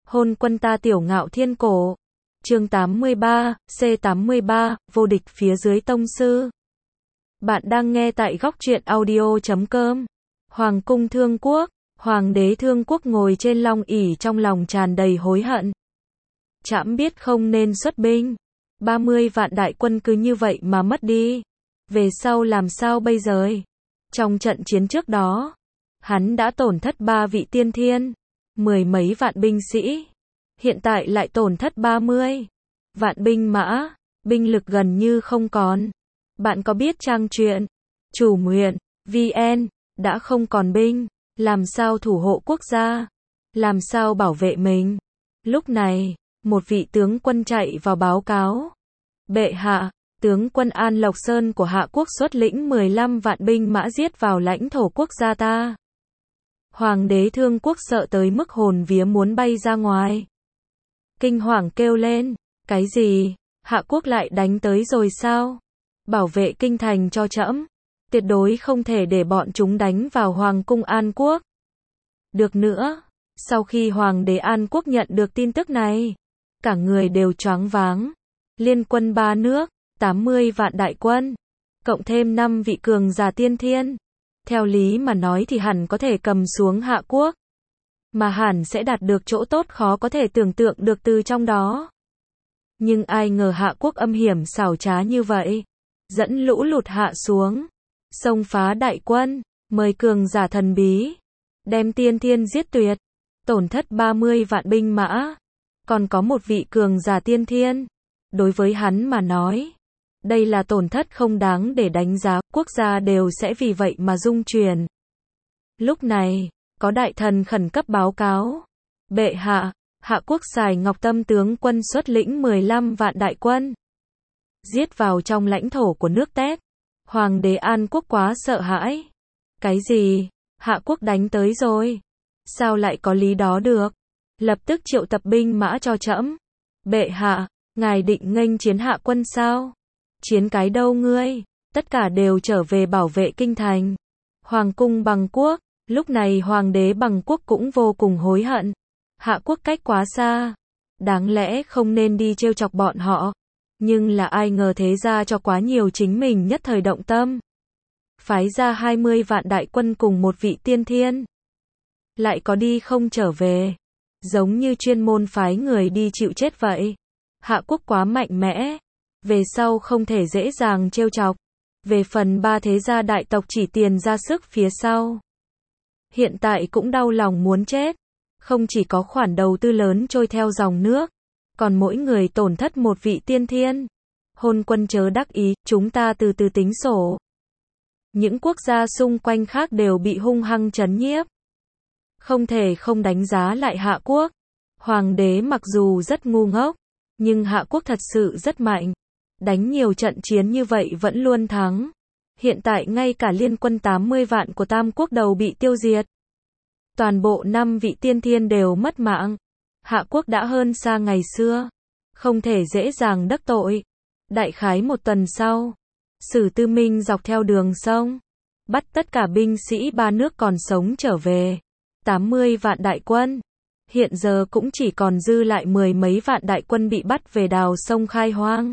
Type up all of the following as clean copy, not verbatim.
Hôn quân ta tiểu ngạo thiên cổ. Chương 83, C83, vô địch phía dưới tông sư. Bạn đang nghe tại góc truyện audio.com. Hoàng cung Thương Quốc, Hoàng đế Thương Quốc ngồi trên long ỷ trong lòng tràn đầy hối hận. Trẫm biết không nên xuất binh. 30 vạn đại quân cứ như vậy mà mất đi. Về sau làm sao bây giờ? Trong trận chiến trước đó, hắn đã tổn thất 3 vị tiên thiên, mười mấy vạn binh sĩ. Hiện tại lại tổn thất 30 vạn binh mã, binh lực gần như không còn. Bạn có biết trang truyện Chủ Nguyện VN đã không còn binh, làm sao thủ hộ quốc gia, làm sao bảo vệ mình? Lúc này, một vị tướng quân chạy vào báo cáo. Bệ hạ, tướng quân An Lộc Sơn của Hạ quốc xuất lĩnh 15 vạn binh mã giết vào lãnh thổ quốc gia ta. Hoàng đế Thương Quốc sợ tới mức hồn vía muốn bay ra ngoài. Kinh hoàng kêu lên, cái gì? Hạ quốc lại đánh tới rồi sao? Bảo vệ kinh thành cho trẫm, tuyệt đối không thể để bọn chúng đánh vào Hoàng cung An Quốc. Được nữa, sau khi Hoàng đế An Quốc nhận được tin tức này, cả người đều choáng váng. Liên quân 3 nước, 80 vạn đại quân, cộng thêm 5 vị cường giả tiên thiên. Theo lý mà nói thì hẳn có thể cầm xuống Hạ quốc, mà hẳn sẽ đạt được chỗ tốt khó có thể tưởng tượng được từ trong đó. Nhưng ai ngờ Hạ quốc âm hiểm xảo trá như vậy, dẫn lũ lụt hạ xuống, xông phá đại quân, mời cường giả thần bí, đem tiên thiên giết tuyệt, tổn thất 30 vạn binh mã, còn có một vị cường giả tiên thiên. Đối với hắn mà nói, đây là tổn thất không đáng để đánh giá, quốc gia đều sẽ vì vậy mà rung chuyển. Lúc này, có đại thần khẩn cấp báo cáo. Bệ hạ, Hạ quốc Sài Ngọc Tâm tướng quân xuất lĩnh 15 vạn đại quân, giết vào trong lãnh thổ của nước Tét. Hoàng đế An Quốc quá sợ hãi. Cái gì? Hạ quốc đánh tới rồi? Sao lại có lý đó được? Lập tức triệu tập binh mã cho trẫm. Bệ hạ, ngài định nghênh chiến Hạ quân sao? Chiến cái đâu ngươi? Tất cả đều trở về bảo vệ kinh thành. Hoàng cung Bằng Quốc, lúc này Hoàng đế Bằng Quốc cũng vô cùng hối hận. Hạ quốc cách quá xa, đáng lẽ không nên đi trêu chọc bọn họ. Nhưng là ai ngờ thế ra cho quá nhiều, chính mình nhất thời động tâm. Phái ra 20 vạn đại quân cùng một vị tiên thiên. Lại có đi không trở về. Giống như chuyên môn phái người đi chịu chết vậy. Hạ quốc quá mạnh mẽ. Về sau không thể dễ dàng trêu chọc. Về phần 3 thế gia đại tộc chỉ tiền ra sức phía sau, hiện tại cũng đau lòng muốn chết. Không chỉ có khoản đầu tư lớn trôi theo dòng nước, còn mỗi người tổn thất một vị tiên thiên. Hôn quân chớ đắc ý, chúng ta từ từ tính sổ. Những quốc gia xung quanh khác đều bị hung hăng trấn nhiếp. Không thể không đánh giá lại Hạ quốc. Hoàng đế mặc dù rất ngu ngốc, nhưng Hạ quốc thật sự rất mạnh. Đánh nhiều trận chiến như vậy vẫn luôn thắng. Hiện tại ngay cả liên quân 80 vạn của Tam quốc đầu bị tiêu diệt. Toàn bộ 5 vị tiên thiên đều mất mạng. Hạ quốc đã hơn xa ngày xưa. Không thể dễ dàng đắc tội. Đại khái một tuần sau, Sử Tư Minh dọc theo đường sông, bắt tất cả binh sĩ 3 nước còn sống trở về. 80 vạn đại quân. Hiện giờ cũng chỉ còn dư lại mười mấy vạn đại quân bị bắt về đào sông khai hoang.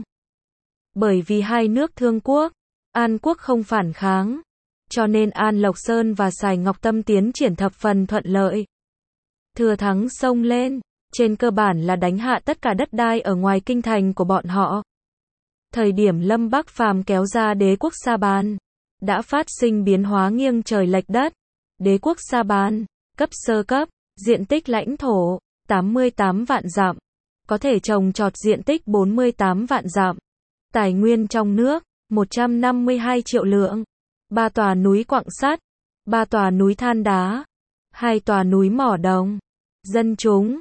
Bởi vì hai nước Thương Quốc, An Quốc không phản kháng, cho nên An Lộc Sơn và Sài Ngọc Tâm tiến triển thập phần thuận lợi. Thừa thắng xông lên, trên cơ bản là đánh hạ tất cả đất đai ở ngoài kinh thành của bọn họ. Thời điểm Lâm Bắc Phàm kéo ra đế quốc Sa Ban, đã phát sinh biến hóa nghiêng trời lệch đất. Đế quốc Sa Ban, cấp sơ cấp, diện tích lãnh thổ 88 vạn dặm, có thể trồng trọt diện tích 48 vạn dặm. Tài nguyên trong nước 152 triệu lượng. 3 tòa núi quặng sắt, 3 tòa núi than đá, 2 tòa núi mỏ đồng. Dân chúng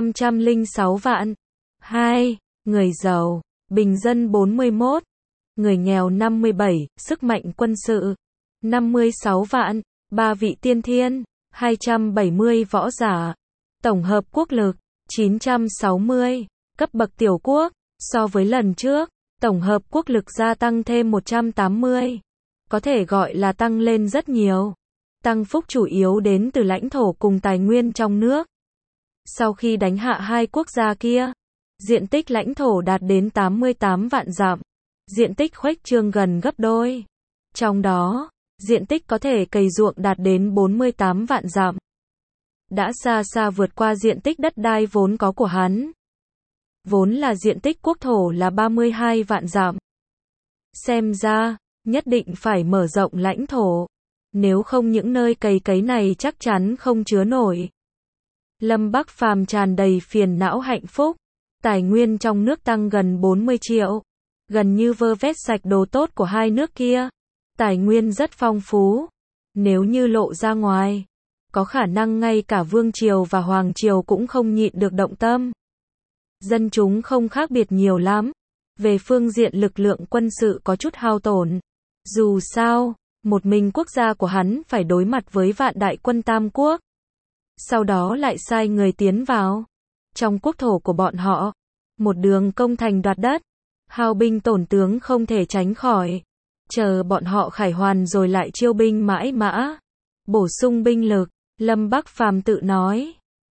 506 vạn. 2. Người giàu, bình dân 41, người nghèo 57, sức mạnh quân sự 56 vạn. 3 vị tiên thiên, 270 võ giả. Tổng hợp quốc lực 960. Cấp bậc tiểu quốc, so với lần trước, tổng hợp quốc lực gia tăng thêm 180. Có thể gọi là tăng lên rất nhiều. Tăng phúc chủ yếu đến từ lãnh thổ cùng tài nguyên trong nước. Sau khi đánh hạ hai quốc gia kia, diện tích lãnh thổ đạt đến 88 vạn dặm, diện tích khuếch trương gần gấp đôi. Trong đó, diện tích có thể cày ruộng đạt đến 48 vạn dặm. Đã xa xa vượt qua diện tích đất đai vốn có của hắn. Vốn là diện tích quốc thổ là 32 vạn dặm. Xem ra, nhất định phải mở rộng lãnh thổ. Nếu không những nơi cày cấy này chắc chắn không chứa nổi. Lâm Bắc Phàm tràn đầy phiền não hạnh phúc. Tài nguyên trong nước tăng gần 40 triệu. Gần như vơ vét sạch đồ tốt của hai nước kia. Tài nguyên rất phong phú. Nếu như lộ ra ngoài, có khả năng ngay cả Vương Triều và Hoàng Triều cũng không nhịn được động tâm. Dân chúng không khác biệt nhiều lắm. Về phương diện lực lượng quân sự có chút hao tổn. Dù sao, một mình quốc gia của hắn phải đối mặt với vạn đại quân Tam Quốc. Sau đó lại sai người tiến vào trong quốc thổ của bọn họ. Một đường công thành đoạt đất. Hao binh tổn tướng không thể tránh khỏi. Chờ bọn họ khải hoàn rồi lại chiêu binh mãi mã. Bổ sung binh lực. Lâm Bắc Phàm tự nói.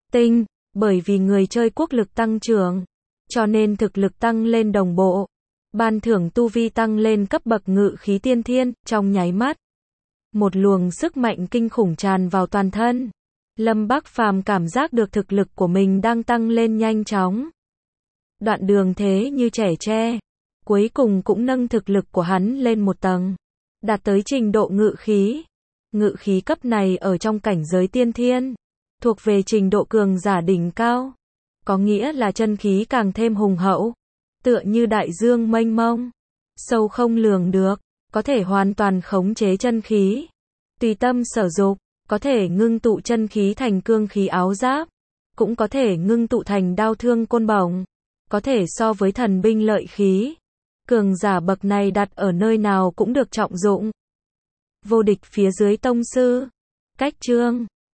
Bởi vì người chơi quốc lực tăng trưởng. Cho nên thực lực tăng lên đồng bộ. Ban thưởng tu vi tăng lên cấp bậc ngự khí tiên thiên, trong nháy mắt. Một luồng sức mạnh kinh khủng tràn vào toàn thân. Lâm Bắc Phàm cảm giác được thực lực của mình đang tăng lên nhanh chóng. Đoạn đường thế như trẻ tre. Cuối cùng cũng nâng thực lực của hắn lên một tầng. Đạt tới trình độ ngự khí. Ngự khí cấp này ở trong cảnh giới tiên thiên. Thuộc về trình độ cường giả đỉnh cao. Có nghĩa là chân khí càng thêm hùng hậu. Tựa như đại dương mênh mông. Sâu không lường được. Có thể hoàn toàn khống chế chân khí. Tùy tâm sở dục. Có thể ngưng tụ chân khí thành cương khí áo giáp. Cũng có thể ngưng tụ thành đao thương côn bổng. Có thể so với thần binh lợi khí. Cường giả bậc này đặt ở nơi nào cũng được trọng dụng. Vô địch phía dưới tông sư. Cách chương